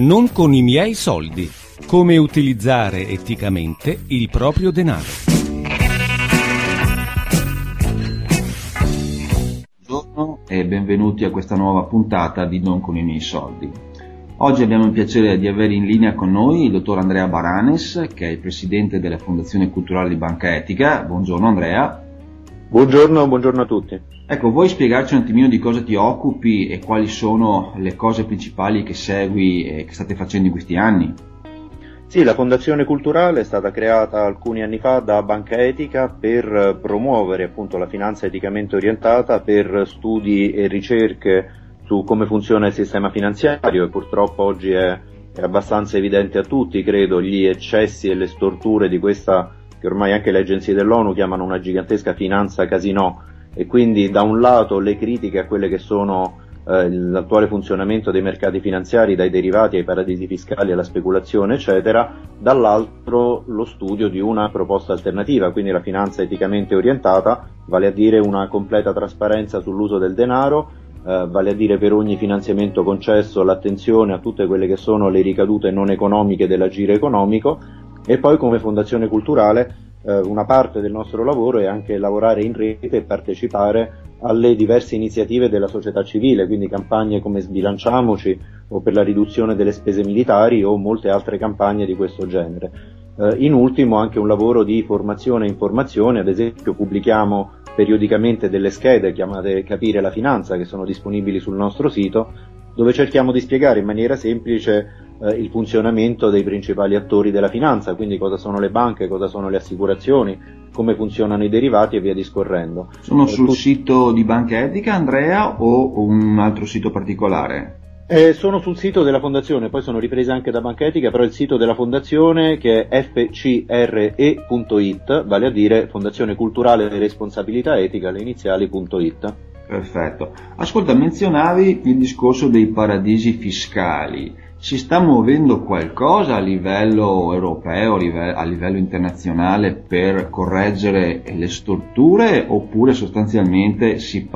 Non con i miei soldi. Come utilizzare eticamente il proprio denaro. Buongiorno e benvenuti a questa nuova puntata di Non con i miei soldi. Oggi abbiamo il piacere di avere in linea con noi il dottor Andrea Baranes, che è il presidente della Fondazione Culturale di Banca Etica. Buongiorno Andrea. Buongiorno a tutti. Ecco, vuoi spiegarci un attimino di cosa ti occupi e quali sono le cose principali che segui e che state facendo in questi anni? Sì, la Fondazione Culturale è stata creata alcuni anni fa da Banca Etica per promuovere appunto la finanza eticamente orientata per studi e ricerche su come funziona il sistema finanziario e purtroppo oggi è abbastanza evidente a tutti, credo, gli eccessi e le storture di questa che ormai anche le agenzie dell'ONU chiamano una gigantesca finanza casinò, e quindi da un lato le critiche a quelle che sono l'attuale funzionamento dei mercati finanziari, dai derivati ai paradisi fiscali alla speculazione eccetera, dall'altro lo studio di una proposta alternativa, quindi la finanza eticamente orientata, vale a dire una completa trasparenza sull'uso del denaro, vale a dire per ogni finanziamento concesso l'attenzione a tutte quelle che sono le ricadute non economiche dell'agire economico. E poi come Fondazione Culturale una parte del nostro lavoro è anche lavorare in rete e partecipare alle diverse iniziative della società civile, quindi campagne come Sbilanciamoci o per la riduzione delle spese militari o molte altre campagne di questo genere. In ultimo anche un lavoro di formazione e informazione, ad esempio pubblichiamo periodicamente delle schede chiamate Capire la finanza che sono disponibili sul nostro sito, dove cerchiamo di spiegare in maniera semplice il funzionamento dei principali attori della finanza, quindi cosa sono le banche, cosa sono le assicurazioni, come funzionano i derivati e via discorrendo. Sono sul sito di Banca Etica, Andrea, o un altro sito particolare? Sono sul sito della Fondazione, poi sono riprese anche da Banca Etica, però il sito della Fondazione che è fcre.it, vale a dire Fondazione Culturale e Responsabilità Etica, le iniziali.it. Perfetto. Ascolta, menzionavi il discorso dei paradisi fiscali. Si sta muovendo qualcosa a livello europeo, a livello internazionale per correggere le storture, oppure sostanzialmente si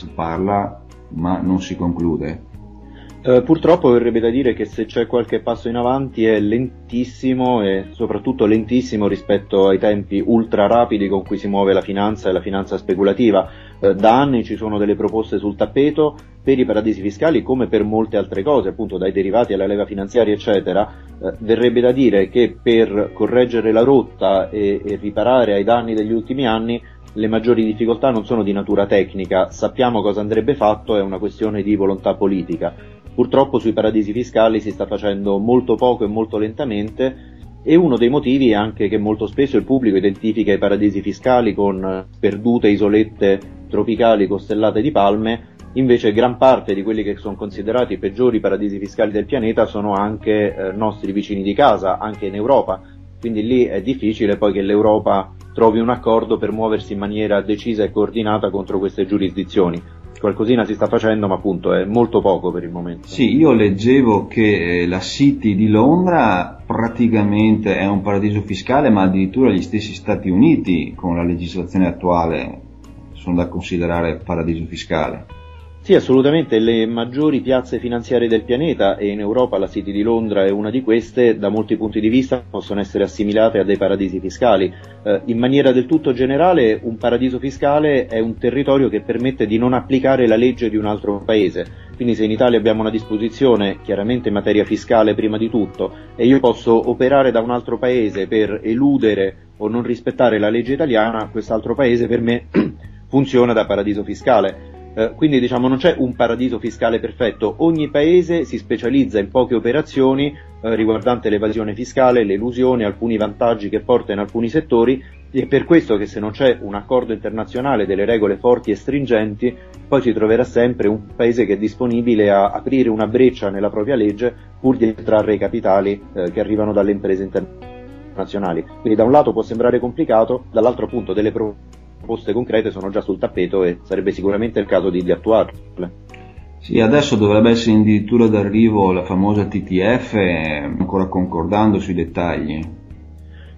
parla ma non si conclude? Purtroppo verrebbe da dire che se c'è qualche passo in avanti è lentissimo e soprattutto lentissimo rispetto ai tempi ultra rapidi con cui si muove la finanza e la finanza speculativa. Da anni ci sono delle proposte sul tappeto per i paradisi fiscali come per molte altre cose, appunto dai derivati alla leva finanziaria eccetera. Verrebbe da dire che per correggere la rotta e riparare ai danni degli ultimi anni le maggiori difficoltà non sono di natura tecnica, sappiamo cosa andrebbe fatto, è una questione di volontà politica. Purtroppo sui paradisi fiscali si sta facendo molto poco e molto lentamente, e uno dei motivi è anche che molto spesso il pubblico identifica i paradisi fiscali con perdute isolette tropicali costellate di palme, invece gran parte di quelli che sono considerati i peggiori paradisi fiscali del pianeta sono anche nostri vicini di casa, anche in Europa, quindi lì è difficile poi che l'Europa trovi un accordo per muoversi in maniera decisa e coordinata contro queste giurisdizioni. Qualcosina si sta facendo, ma appunto è molto poco per il momento. Sì, io leggevo che la City di Londra praticamente è un paradiso fiscale, ma addirittura gli stessi Stati Uniti con la legislazione attuale sono da considerare paradiso fiscale. Sì, assolutamente, le maggiori piazze finanziarie del pianeta, e in Europa la City di Londra è una di queste, da molti punti di vista possono essere assimilate a dei paradisi fiscali. In maniera del tutto generale, un paradiso fiscale è un territorio che permette di non applicare la legge di un altro paese. Quindi se in Italia abbiamo una disposizione, chiaramente in materia fiscale prima di tutto, e io posso operare da un altro paese per eludere o non rispettare la legge italiana, quest'altro paese per me funziona da paradiso fiscale. Quindi diciamo non c'è un paradiso fiscale perfetto, ogni paese si specializza in poche operazioni riguardanti l'evasione fiscale, l'elusione, alcuni vantaggi che porta in alcuni settori, e è per questo che se non c'è un accordo internazionale delle regole forti e stringenti, poi si troverà sempre un paese che è disponibile a aprire una breccia nella propria legge pur di attrarre i capitali che arrivano dalle imprese internazionali. Quindi da un lato può sembrare complicato, dall'altro appunto delle proposte concrete sono già sul tappeto e sarebbe sicuramente il caso di attuarle. Sì, adesso dovrebbe essere addirittura d'arrivo la famosa TTF, ancora concordando sui dettagli.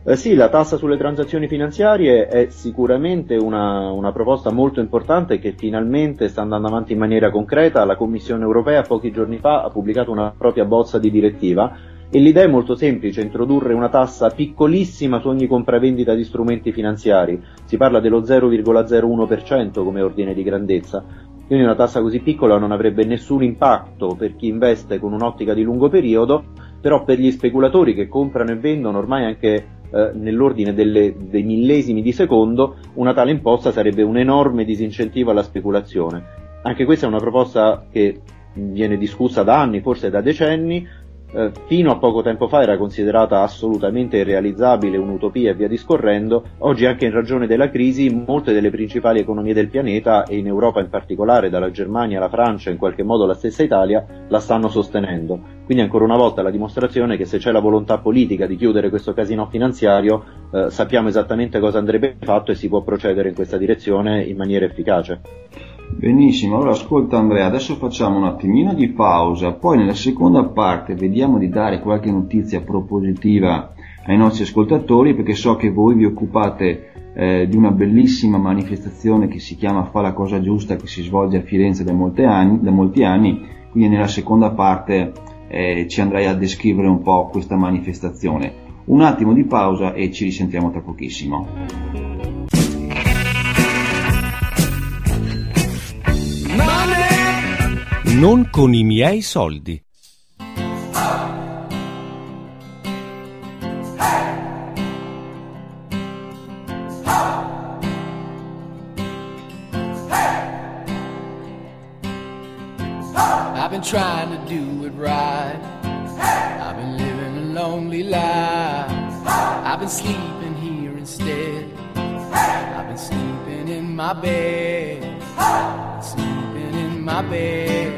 Sì, la tassa sulle transazioni finanziarie è sicuramente una proposta molto importante che finalmente sta andando avanti in maniera concreta. La Commissione europea pochi giorni fa ha pubblicato una propria bozza di direttiva e l'idea è molto semplice: introdurre una tassa piccolissima su ogni compravendita di strumenti finanziari. Si parla dello 0,01% come ordine di grandezza. Quindi una tassa così piccola non avrebbe nessun impatto per chi investe con un'ottica di lungo periodo, però per gli speculatori che comprano e vendono ormai anche nell'ordine dei millesimi di secondo, una tale imposta sarebbe un enorme disincentivo alla speculazione. Anche questa è una proposta che viene discussa da anni, forse da decenni. Fino a poco tempo fa era considerata assolutamente irrealizzabile, un'utopia e via discorrendo. Oggi, anche in ragione della crisi, molte delle principali economie del pianeta, e in Europa in particolare, dalla Germania alla Francia, in qualche modo la stessa Italia, la stanno sostenendo. Quindi ancora una volta la dimostrazione che se c'è la volontà politica di chiudere questo casino finanziario, sappiamo esattamente cosa andrebbe fatto e si può procedere in questa direzione in maniera efficace. Benissimo, allora ascolta Andrea, adesso facciamo un attimino di pausa, poi nella seconda parte vediamo di dare qualche notizia propositiva ai nostri ascoltatori, perché so che voi vi occupate di una bellissima manifestazione che si chiama Fa la cosa giusta, che si svolge a Firenze da molti anni, quindi nella seconda parte ci andrai a descrivere un po' questa manifestazione. Un attimo di pausa e ci risentiamo tra pochissimo. Non con i miei soldi. I've been trying to do it right. I've been living a lonely life. I've been sleeping here instead. I've been sleeping in my bed. Sleeping in my bed.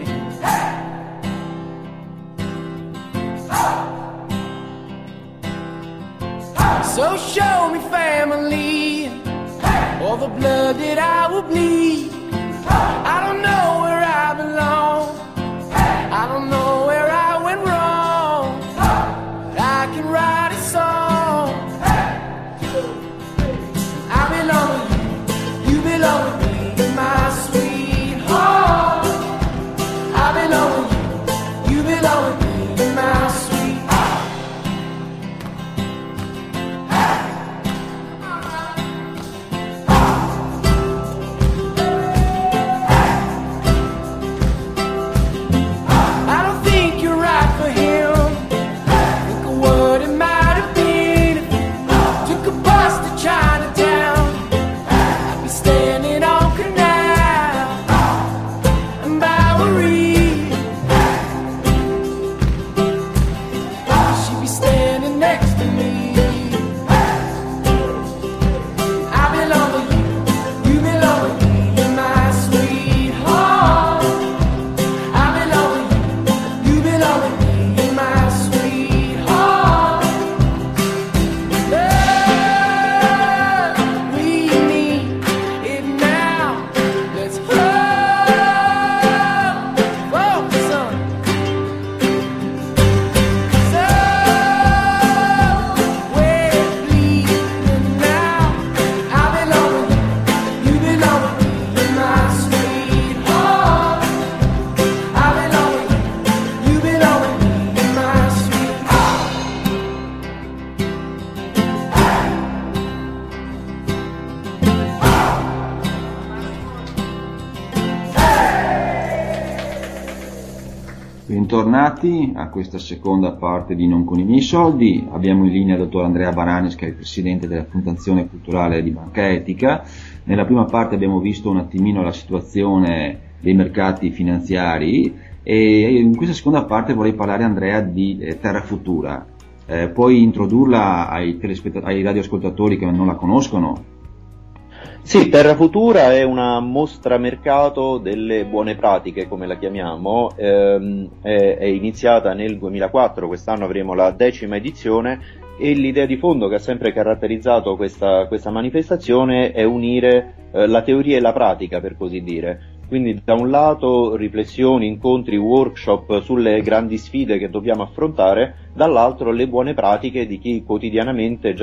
So show me family, all the blood that I will bleed. I don't know where I belong. I don't know where I went wrong, but I can write a song. I belong with you, you belong with me, my sweetheart. I belong with you, you belong with me, my sweetheart. Bentornati a questa seconda parte di Non con i miei soldi. Abbiamo in linea il dottor Andrea Baranis, che è il presidente della Fondazione Culturale di Banca Etica. Nella prima parte abbiamo visto un attimino la situazione dei mercati finanziari e in questa seconda parte vorrei parlare, Andrea, di Terra Futura. Puoi introdurla ai radioascoltatori che non la conoscono? Sì, Terra Futura è una mostra mercato delle buone pratiche, come la chiamiamo, è iniziata nel 2004, quest'anno avremo la 10ª edizione e l'idea di fondo che ha sempre caratterizzato questa manifestazione è unire la teoria e la pratica, per così dire. Quindi da un lato riflessioni, incontri, workshop sulle grandi sfide che dobbiamo affrontare, dall'altro le buone pratiche di chi quotidianamente già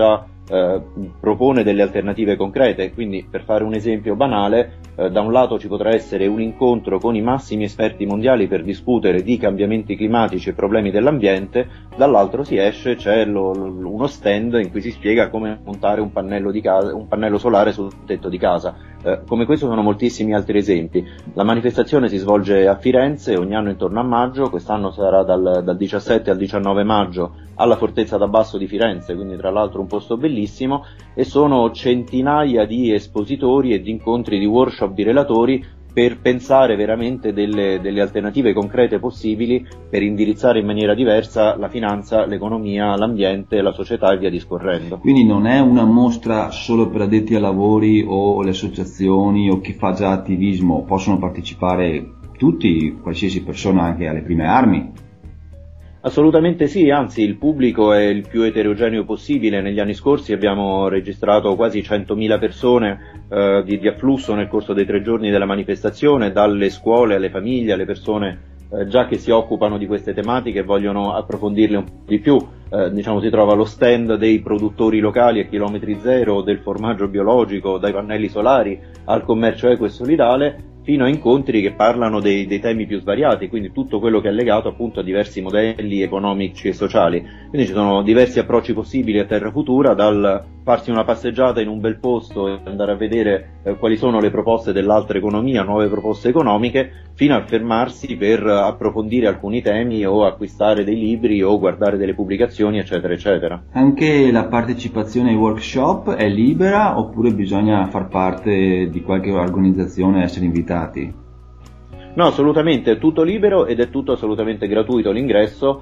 propone delle alternative concrete. Quindi, per fare un esempio banale, da un lato ci potrà essere un incontro con i massimi esperti mondiali per discutere di cambiamenti climatici e problemi dell'ambiente, dall'altro c'è uno stand in cui si spiega come montare un pannello solare sul tetto di casa. Come questo sono moltissimi altri esempi. La manifestazione si svolge a Firenze ogni anno intorno a maggio, quest'anno sarà dal 17 al 19 maggio alla Fortezza d'Abbasso di Firenze, quindi tra l'altro un posto bellissimo, e sono centinaia di espositori e di incontri, di workshop, di relatori per pensare veramente delle alternative concrete possibili per indirizzare in maniera diversa la finanza, l'economia, l'ambiente, la società e via discorrendo. Quindi non è una mostra solo per addetti ai lavori o le associazioni o chi fa già attivismo, possono partecipare tutti, qualsiasi persona, anche alle prime armi? Assolutamente sì, anzi il pubblico è il più eterogeneo possibile. Negli anni scorsi abbiamo registrato quasi 100.000 persone di afflusso nel corso dei 3 giorni della manifestazione, dalle scuole alle famiglie, alle persone già che si occupano di queste tematiche e vogliono approfondirle un po' di più. Si trova lo stand dei produttori locali a chilometri zero, del formaggio biologico, dai pannelli solari al commercio equo e solidale, fino a incontri che parlano dei temi più svariati, quindi tutto quello che è legato appunto a diversi modelli economici e sociali. Quindi ci sono diversi approcci possibili a Terra Futura, dal farsi una passeggiata in un bel posto e andare a vedere quali sono le proposte dell'altra economia, nuove proposte economiche, fino a fermarsi per approfondire alcuni temi o acquistare dei libri o guardare delle pubblicazioni, eccetera eccetera. Anche la partecipazione ai workshop è libera oppure bisogna far parte di qualche organizzazione e essere invitati? No, assolutamente, è tutto libero ed è tutto assolutamente gratuito l'ingresso.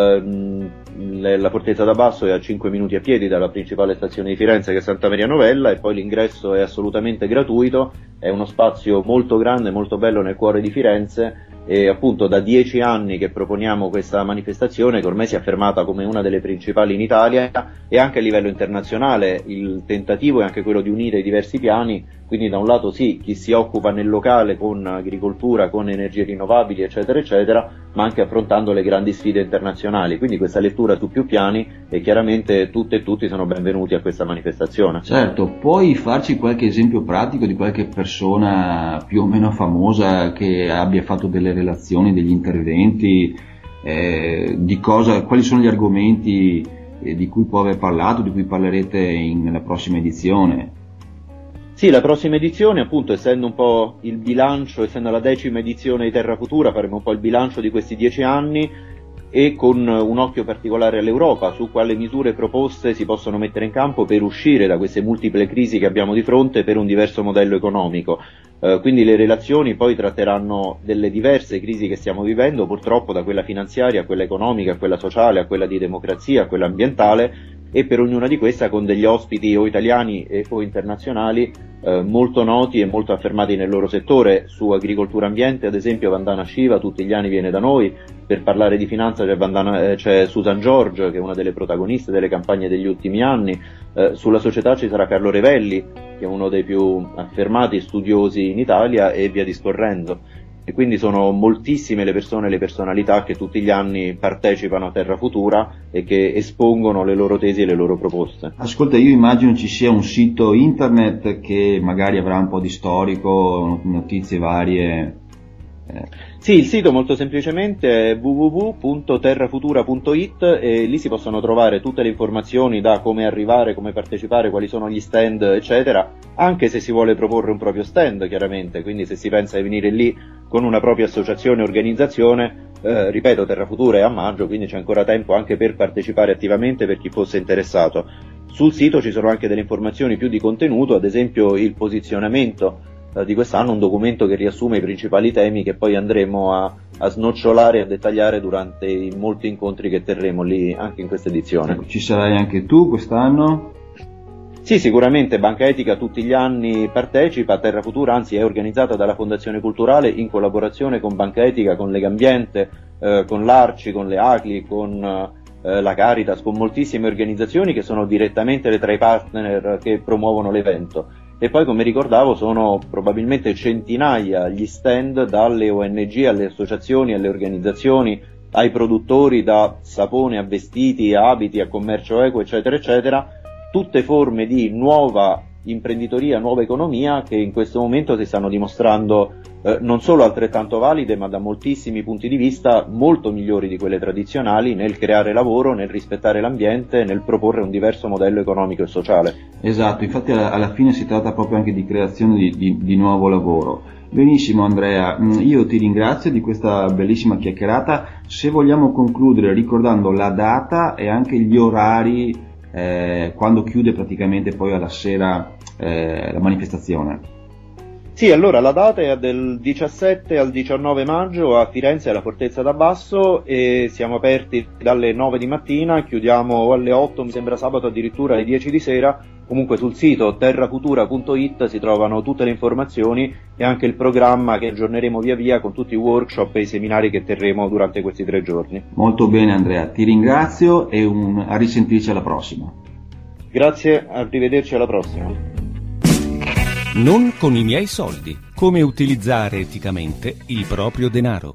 La Fortezza d'Abbasso è a 5 minuti a piedi dalla principale stazione di Firenze, che è Santa Maria Novella, e poi l'ingresso è assolutamente gratuito. È uno spazio molto grande, molto bello nel cuore di Firenze, e appunto da 10 anni che proponiamo questa manifestazione, che ormai si è affermata come una delle principali in Italia, e anche a livello internazionale il tentativo è anche quello di unire i diversi piani. Quindi da un lato sì, chi si occupa nel locale con agricoltura, con energie rinnovabili, eccetera eccetera, ma anche affrontando le grandi sfide internazionali. Quindi questa lettura su più piani, e chiaramente tutte e tutti sono benvenuti a questa manifestazione. Certo, puoi farci qualche esempio pratico di qualche persona più o meno famosa che abbia fatto delle relazioni, degli interventi, quali sono gli argomenti di cui può aver parlato, di cui parlerete nella prossima edizione? Sì, la prossima edizione, appunto, essendo un po' il bilancio, essendo la 10ª edizione di Terra Futura, faremo un po' il bilancio di questi 10 anni e con un occhio particolare all'Europa, su quali misure proposte si possono mettere in campo per uscire da queste multiple crisi che abbiamo di fronte per un diverso modello economico. Quindi le relazioni poi tratteranno delle diverse crisi che stiamo vivendo, purtroppo, da quella finanziaria a quella economica, a quella sociale, a quella di democrazia, a quella ambientale, e per ognuna di queste con degli ospiti o italiani o internazionali molto noti e molto affermati nel loro settore. Su agricoltura e ambiente, ad esempio, Vandana Shiva tutti gli anni viene da noi. Per parlare di finanza c'è Susan George, che è una delle protagoniste delle campagne degli ultimi anni. Sulla società ci sarà Carlo Revelli, che è uno dei più affermati studiosi in Italia, e via discorrendo. E quindi sono moltissime le persone e le personalità che tutti gli anni partecipano a Terra Futura e che espongono le loro tesi e le loro proposte. Ascolta, io immagino ci sia un sito internet che magari avrà un po' di storico, notizie varie. Sì, il sito molto semplicemente è www.terrafutura.it, e lì si possono trovare tutte le informazioni da come arrivare, come partecipare, quali sono gli stand, eccetera, anche se si vuole proporre un proprio stand, chiaramente. Quindi se si pensa di venire lì con una propria associazione o organizzazione, ripeto, Terra Futura è a maggio, quindi c'è ancora tempo anche per partecipare attivamente per chi fosse interessato. Sul sito ci sono anche delle informazioni più di contenuto, ad esempio il posizionamento di quest'anno, un documento che riassume i principali temi che poi andremo a snocciolare e a dettagliare durante i molti incontri che terremo lì anche in questa edizione. Ci sarai anche tu quest'anno? Sì, sicuramente Banca Etica tutti gli anni partecipa. Terra Futura anzi è organizzata dalla Fondazione Culturale in collaborazione con Banca Etica, con Legambiente, con l'Arci, con le ACLI, con la Caritas, con moltissime organizzazioni che sono direttamente tra i partner che promuovono l'evento. E poi, come ricordavo, sono probabilmente centinaia gli stand, dalle ONG alle associazioni, alle organizzazioni, ai produttori, da sapone a vestiti, a abiti, a commercio equo, eccetera eccetera, tutte forme di nuova imprenditoria, nuova economia che in questo momento si stanno dimostrando non solo altrettanto valide, ma da moltissimi punti di vista molto migliori di quelle tradizionali nel creare lavoro, nel rispettare l'ambiente, nel proporre un diverso modello economico e sociale. Esatto, infatti alla fine si tratta proprio anche di creazione di nuovo lavoro. Benissimo Andrea, io ti ringrazio di questa bellissima chiacchierata. Se vogliamo concludere ricordando la data e anche gli orari quando chiude praticamente poi alla sera la manifestazione. Sì, allora la data è del 17 al 19 maggio a Firenze alla Fortezza d'Abbasso e siamo aperti dalle 9 di mattina, chiudiamo alle 8, mi sembra sabato addirittura alle 10 di sera. Comunque sul sito terrafutura.it si trovano tutte le informazioni e anche il programma che aggiorneremo via via con tutti i workshop e i seminari che terremo durante questi 3 giorni. Molto bene Andrea, ti ringrazio e a risentirci alla prossima. Grazie, arrivederci alla prossima. Non con i miei soldi. Come utilizzare eticamente il proprio denaro.